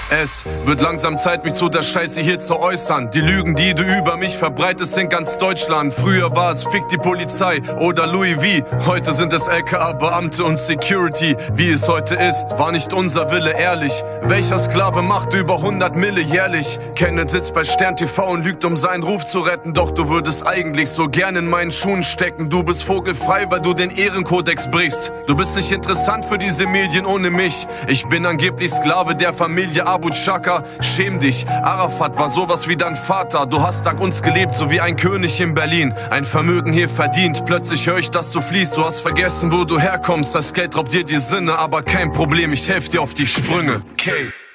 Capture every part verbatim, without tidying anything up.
Es wird langsam Zeit, mich zu der Scheiße hier zu äußern. Die Lügen, die du über mich verbreitest in ganz Deutschland. Früher war es Fick die Polizei oder Louis V. Heute sind es L K A-Beamte und Security. Wie es heute ist, war nicht unser Wille ehrlich. Welcher Sklave macht über hundert Mille jährlich? Kenneth sitzt bei Stern T V und lügt, um seinen Ruf zu retten. Doch du würdest eigentlich so gern in meinen Schuhen stecken. Du bist vogelfrei, weil du den Ehrenkodex brichst. Du bist nicht interessant für diese Medien ohne mich. Ich bin angeblich Sklave der Familie Abu Chaka. Schäm dich, Arafat war sowas wie dein Vater. Du hast dank uns gelebt, so wie ein König in Berlin. Ein Vermögen hier verdient, plötzlich höre ich, dass du fliehst. Du hast vergessen, wo du herkommst, das Geld raubt dir die Sinne. Aber kein Problem, ich helf dir auf die Sprünge. K.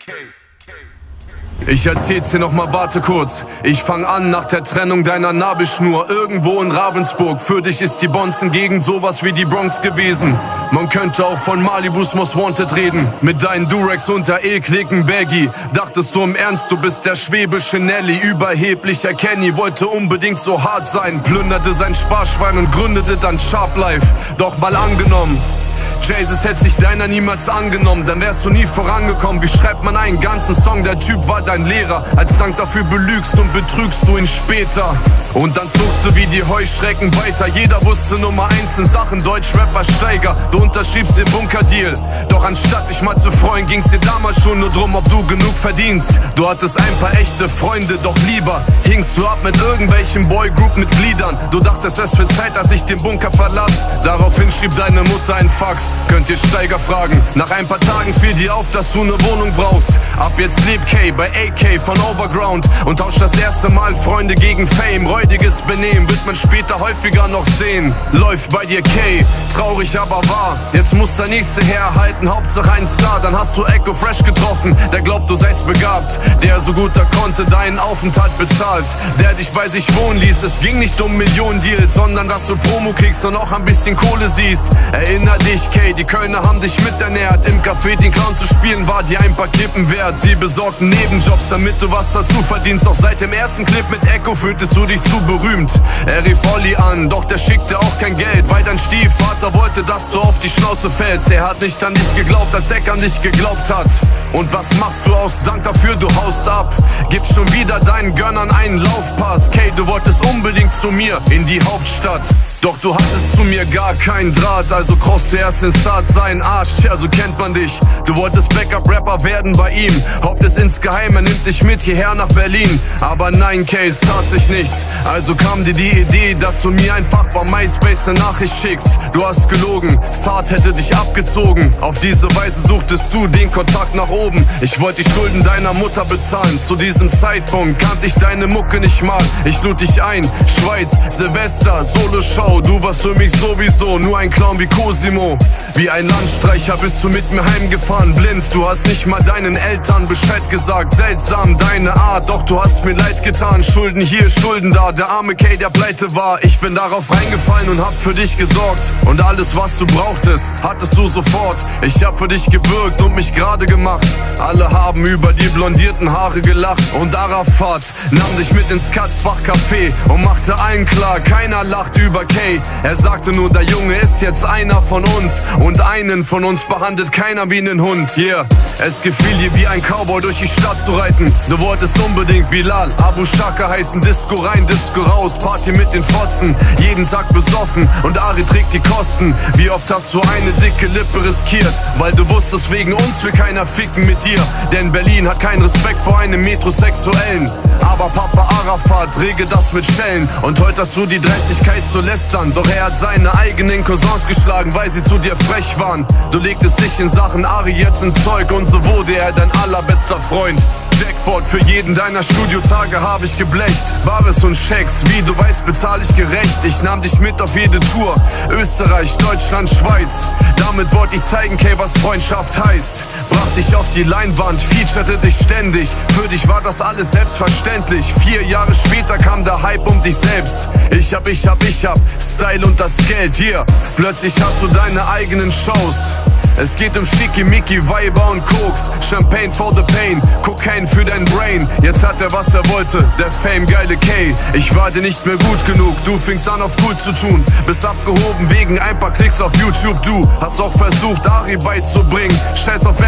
Ich erzähl's dir nochmal, warte kurz. Ich fang an nach der Trennung deiner Nabelschnur. Irgendwo in Ravensburg. Für dich ist die Bonzen-Gegend sowas wie die Bronx gewesen. Man könnte auch von Malibus Most Wanted reden. Mit deinen Durex und der ekligen Baggy. Dachtest du im Ernst, du bist der schwäbische Nelly. Überheblicher Kenny, wollte unbedingt so hart sein. Plünderte sein Sparschwein und gründete dann Sharp Life. Doch mal angenommen, Jesus hätte sich deiner niemals angenommen, dann wärst du nie vorangekommen. Wie schreibt man einen ganzen Song? Der Typ war dein Lehrer. Als Dank dafür belügst und betrügst du ihn später. Und dann zogst du wie die Heuschrecken weiter. Jeder wusste Nummer eins in Sachen Deutschrap war Steiger. Du unterschriebst den Bunkerdeal. Doch anstatt dich mal zu freuen, ging's dir damals schon nur drum, ob du genug verdienst. Du hattest ein paar echte Freunde, doch lieber hingst du ab mit irgendwelchen Boygroup-Mitgliedern. Du dachtest, es wird Zeit, dass ich den Bunker verlass. Daraufhin schrieb deine Mutter ein Fax. Könnt ihr Steiger fragen. Nach ein paar Tagen fiel dir auf, dass du eine Wohnung brauchst. Ab jetzt lebt K bei A K von Overground und tauscht das erste Mal Freunde gegen Fame. Räudiges Benehmen wird man später häufiger noch sehen. Läuft bei dir K, traurig aber wahr. Jetzt muss der nächste herhalten, Hauptsache ein Star. Dann hast du Echo Fresh getroffen, der glaubt du seist begabt. Der so gut er konnte deinen Aufenthalt bezahlt. Der dich bei sich wohnen ließ. Es ging nicht um Millionen Deals, sondern dass du Promo kriegst und auch ein bisschen Kohle siehst. Erinner dich K, die Kölner haben dich miternährt. Im Café den Clown zu spielen war dir ein paar Kippen wert. Sie besorgten Nebenjobs, damit du was dazu verdienst. Auch seit dem ersten Clip mit Echo fühltest du dich zu berühmt. Er rief Olli an, doch der schickte auch kein Geld, weil dein Stiefvater wollte, dass du auf die Schnauze fällst. Er hat nicht an dich geglaubt, als Eck an dich geglaubt hat. Und was machst du aus Dank dafür? Du haust ab. Gibst schon wieder deinen Gönnern einen Laufpass. K, du wolltest unbedingt zu mir in die Hauptstadt. Doch du hattest zu mir gar keinen Draht, also krochst du erst in Start seinen Arsch, tja, so kennt man dich. Du wolltest Backup-Rapper werden bei ihm, hofftest insgeheim, er nimmt dich mit hierher nach Berlin. Aber nein, K, es tat sich nichts, also kam dir die Idee, dass du mir einfach bei MySpace eine Nachricht schickst. Du hast gelogen, Start hätte dich abgezogen. Auf diese Weise suchtest du den Kontakt nach oben. Ich wollte die Schulden deiner Mutter bezahlen, zu diesem Zeitpunkt kannte ich deine Mucke nicht mal. Ich lud dich ein, Schweiz, Silvester, Solo-Show. Du warst für mich sowieso nur ein Clown wie Cosimo. Wie ein Landstreicher bist du mit mir heimgefahren, blind. Du hast nicht mal deinen Eltern Bescheid gesagt. Seltsam deine Art, doch du hast mir leid getan. Schulden hier, Schulden da, der arme K, der pleite war. Ich bin darauf reingefallen und hab für dich gesorgt. Und alles, was du brauchtest, hattest du sofort. Ich hab für dich gebürgt und mich gerade gemacht. Alle haben über die blondierten Haare gelacht. Und Arafat nahm dich mit ins Katzbach Café und machte allen klar, keiner lacht über K. Er sagte nur, der Junge ist jetzt einer von uns. Und einen von uns behandelt keiner wie einen Hund. Yeah, es gefiel dir wie ein Cowboy durch die Stadt zu reiten. Du wolltest unbedingt Bilal, Abu Chaka heißen. Disco rein, Disco raus, Party mit den Fotzen. Jeden Tag besoffen und Ari trägt die Kosten. Wie oft hast du eine dicke Lippe riskiert, weil du wusstest, wegen uns will keiner ficken mit dir. Denn Berlin hat keinen Respekt vor einem Metrosexuellen. Aber Papa Arafat rege das mit Schellen. Und heute hast du die Dreistigkeit zu lästern. Doch er hat seine eigenen Cousins geschlagen, weil sie zu dir frech waren. Du legtest dich in Sachen Ari jetzt ins Zeug und so wurde er dein allerbester Freund. Jackpot für jeden deiner Studiotage habe ich geblecht. Bares und Schecks, wie du weißt, bezahle ich gerecht. Ich nahm dich mit auf jede Tour, Österreich, Deutschland, Schweiz. Damit wollte ich zeigen, K, was Freundschaft heißt. Brach dich auf die Leinwand, featurete dich ständig. Für dich war das alles selbstverständlich. Vier Jahre später kam der Hype um dich selbst. Ich hab, ich hab, ich hab Style und das Geld, hier. Yeah. Plötzlich hast du deine eigenen Shows. Es geht um Schickimicki, Weiber und Koks. Champagne for the pain, Cocaine für dein Brain. Jetzt hat er was er wollte, der Fame geile K. Ich war dir nicht mehr gut genug, du fingst an auf cool zu tun. Bist abgehoben wegen ein paar Klicks auf YouTube. Du hast auch versucht Ari beizubringen. Scheiß auf wenn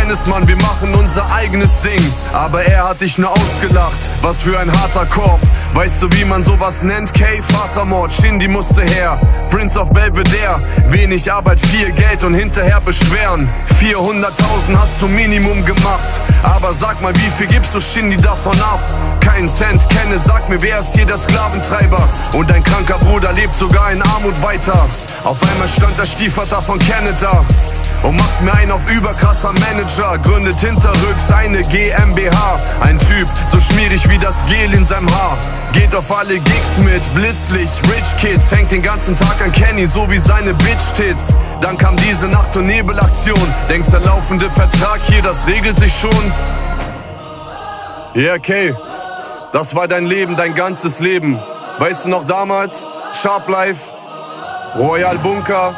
Dennis, Mann, wir machen unser eigenes Ding. Aber er hat dich nur ausgelacht, was für ein harter Korb. Weißt du, wie man sowas nennt? K, Vatermord, Shindy musste her. Prince of Belvedere, wenig Arbeit, viel Geld und hinterher beschweren. vierhunderttausend hast du Minimum gemacht, aber sag mal, wie viel gibst du Shindy davon ab? Kein Cent, Kenneth, sag mir, wer ist hier der Sklaventreiber? Und dein kranker Bruder lebt sogar in Armut weiter. Auf einmal stand der Stiefvater von Kenneth da und macht mir einen auf überkrasser Manager. Gründet hinterrücks eine G m b H. Ein Typ, so schmierig wie das Gel in seinem Haar. Geht auf alle Gigs mit Blitzlicht, Rich Kids. Hängt den ganzen Tag an Kenny, so wie seine Bitch-Tits. Dann kam diese Nacht- und Nebelaktion. Denkst der laufende Vertrag hier, das regelt sich schon? Yeah, okay. Das war dein Leben, dein ganzes Leben. Weißt du noch damals? Sharp Life, Royal Bunker,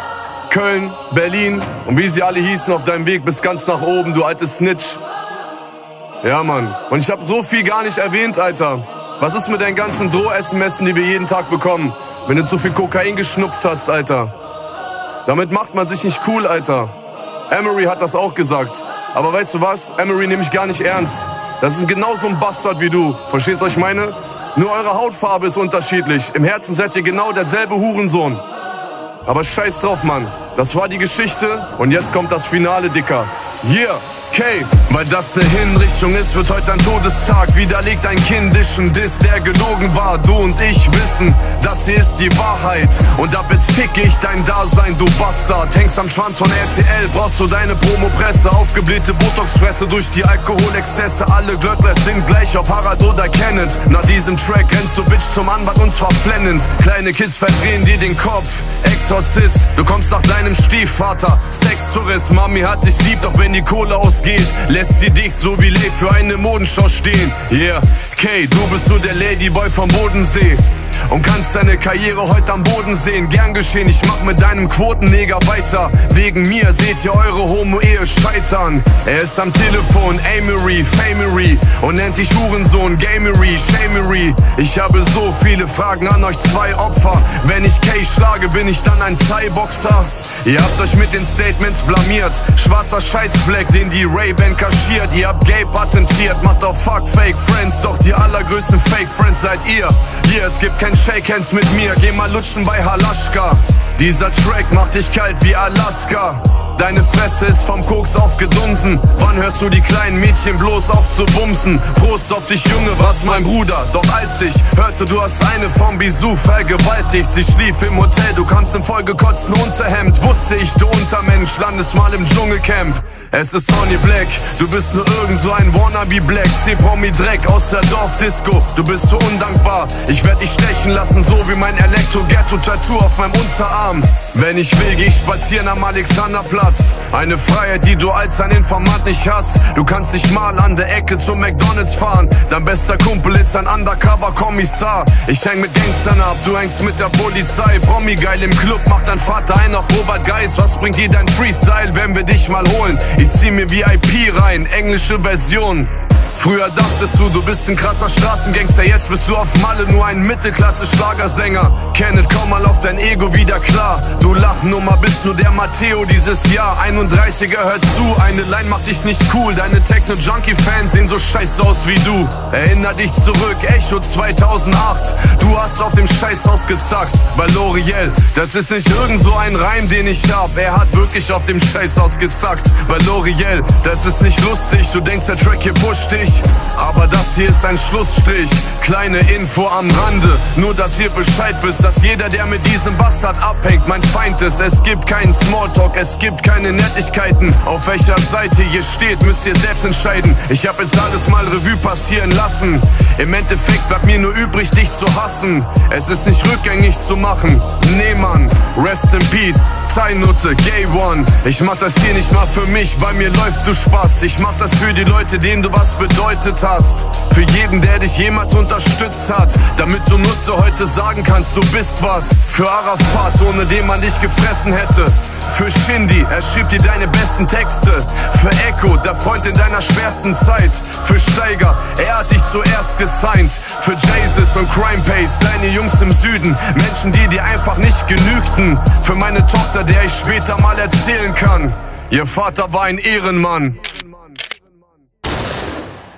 Köln, Berlin und wie sie alle hießen auf deinem Weg bis ganz nach oben, du altes Snitch. Ja, Mann. Und ich hab so viel gar nicht erwähnt, Alter. Was ist mit deinen ganzen Droh-S M S, die wir jeden Tag bekommen, wenn du zu viel Kokain geschnupft hast, Alter? Damit macht man sich nicht cool, Alter. Emery hat das auch gesagt. Aber weißt du was? Emery nehme ich gar nicht ernst. Das ist genauso ein Bastard wie du. Verstehst du, was ich meine? Nur eure Hautfarbe ist unterschiedlich. Im Herzen seid ihr genau derselbe Hurensohn. Aber scheiß drauf, Mann. Das war die Geschichte und jetzt kommt das Finale, Dicker. Yeah, okay. Weil das ne Hinrichtung ist, wird heute ein Todestag. Widerlegt ein kindischen Diss, der gelogen war. Du und ich wissen, das hier ist die Wahrheit. Und ab jetzt fick ich dein Dasein, du Bastard. Hängst am Schwanz von R T L, brauchst du deine Promopresse. Aufgeblähte Botoxfresse durch die Alkoholexzesse. Alle Glöckler sind gleich, ob Harald oder Kenneth. Nach diesem Track rennst du Bitch zum Anwalt und zwar flennend. Kleine Kids verdrehen dir den Kopf. Exorzist, du kommst nach deinem Stiefvater. Sextourist, Mami hat dich lieb, doch wenn die Kohle ausgeht, lässt sie dich so wie Lee für eine Modenschau stehen. Yeah, Kay, du bist nur der Ladyboy vom Bodensee und kannst deine Karriere heute am Boden sehen. Gern geschehen, ich mach mit deinem Quotenneger weiter. Wegen mir seht ihr eure Homo-Ehe scheitern. Er ist am Telefon, Amery, Famery und nennt dich Hurensohn, Gamery, Shamery. Ich habe so viele Fragen an euch zwei Opfer. Wenn ich Kay schlage, bin ich dann ein Thai-Boxer? Ihr habt euch mit den Statements blamiert. Schwarzer Scheißfleck, den die Ray-Ban kaschiert. Ihr habt Gay patentiert, macht auf Fuck Fake Friends. Doch die allergrößten Fake Friends seid ihr. Hier, es gibt kein Shake Hands mit mir. Geh mal lutschen bei Halaschka. Dieser Track macht dich kalt wie Alaska. Deine Fresse ist vom Koks aufgedunsen. Wann hörst du die kleinen Mädchen bloß auf zu bumsen? Prost auf dich, Junge, was mein Bruder. Doch als ich hörte, du hast eine vom Bisou vergewaltigt. Sie schlief im Hotel, du kamst im vollgekotzten Unterhemd. Wusste ich, du Untermensch, landest mal im Dschungelcamp. Es ist Sonny Black, du bist nur irgend so ein Wannabe Black. C-Promi-Dreck aus der Dorfdisco, du bist so undankbar. Ich werd dich stechen lassen, so wie mein Elektro-Ghetto-Tattoo auf meinem Unterarm. Wenn ich will, geh ich spazieren am Alexanderplatz. Eine Freiheit, die du als ein Informant nicht hast. Du kannst nicht mal an der Ecke zum McDonalds fahren. Dein bester Kumpel ist ein Undercover-Kommissar. Ich häng mit Gangstern ab, du hängst mit der Polizei. Promi geil im Club, macht dein Vater ein auf Robert Geis. Was bringt dir dein Freestyle, wenn wir dich mal holen? Ich zieh mir V I P rein, englische Version. Früher dachtest du, du bist ein krasser Straßengangster, jetzt bist du auf Malle nur ein Mittelklasse-Schlagersänger. Kenneth, komm mal auf dein Ego wieder klar. Du Lachnummer bist nur der Matteo dieses Jahr. einunddreißiger, hör zu, eine Line macht dich nicht cool. Deine Techno-Junkie-Fans sehen so scheiße aus wie du. Erinner dich zurück, Echo zweitausendacht. Du hast auf dem Scheißhaus gesackt bei L'Oreal. Das ist nicht irgend so ein Reim, den ich hab. Er hat wirklich auf dem Scheißhaus gesackt bei L'Oreal. Das ist nicht lustig, du denkst, der Track hier pusht dich. Aber das hier ist ein Schlussstrich. Kleine Info am Rande, nur dass ihr Bescheid wisst, dass jeder, der mit diesem Bastard abhängt, mein Feind ist. Es gibt keinen Smalltalk, es gibt keine Nettigkeiten. Auf welcher Seite ihr steht, müsst ihr selbst entscheiden. Ich hab jetzt alles mal Revue passieren lassen. Im Endeffekt bleibt mir nur übrig, dich zu hassen. Es ist nicht rückgängig zu machen. Nee, Mann, rest in peace. Thai-Nutte, Gay One. Ich mach das hier nicht mal für mich, bei mir läuft du Spaß. Ich mach das für die Leute, denen du was bedeutet hast. Für jeden, der dich jemals unterstützt hat. Damit du Nutze heute sagen kannst, du bist was. Für Arafat, ohne den man dich gefressen hätte. Für Shindy, er schrieb dir deine besten Texte. Für Echo, der Freund in deiner schwersten Zeit. Für Steiger, er hat dich zuerst gesigned. Für Jesus und Crime Pace, deine Jungs im Süden. Menschen, die dir einfach nicht genügten. Für meine Tochter, der ich später mal erzählen kann. Ihr Vater war ein Ehrenmann.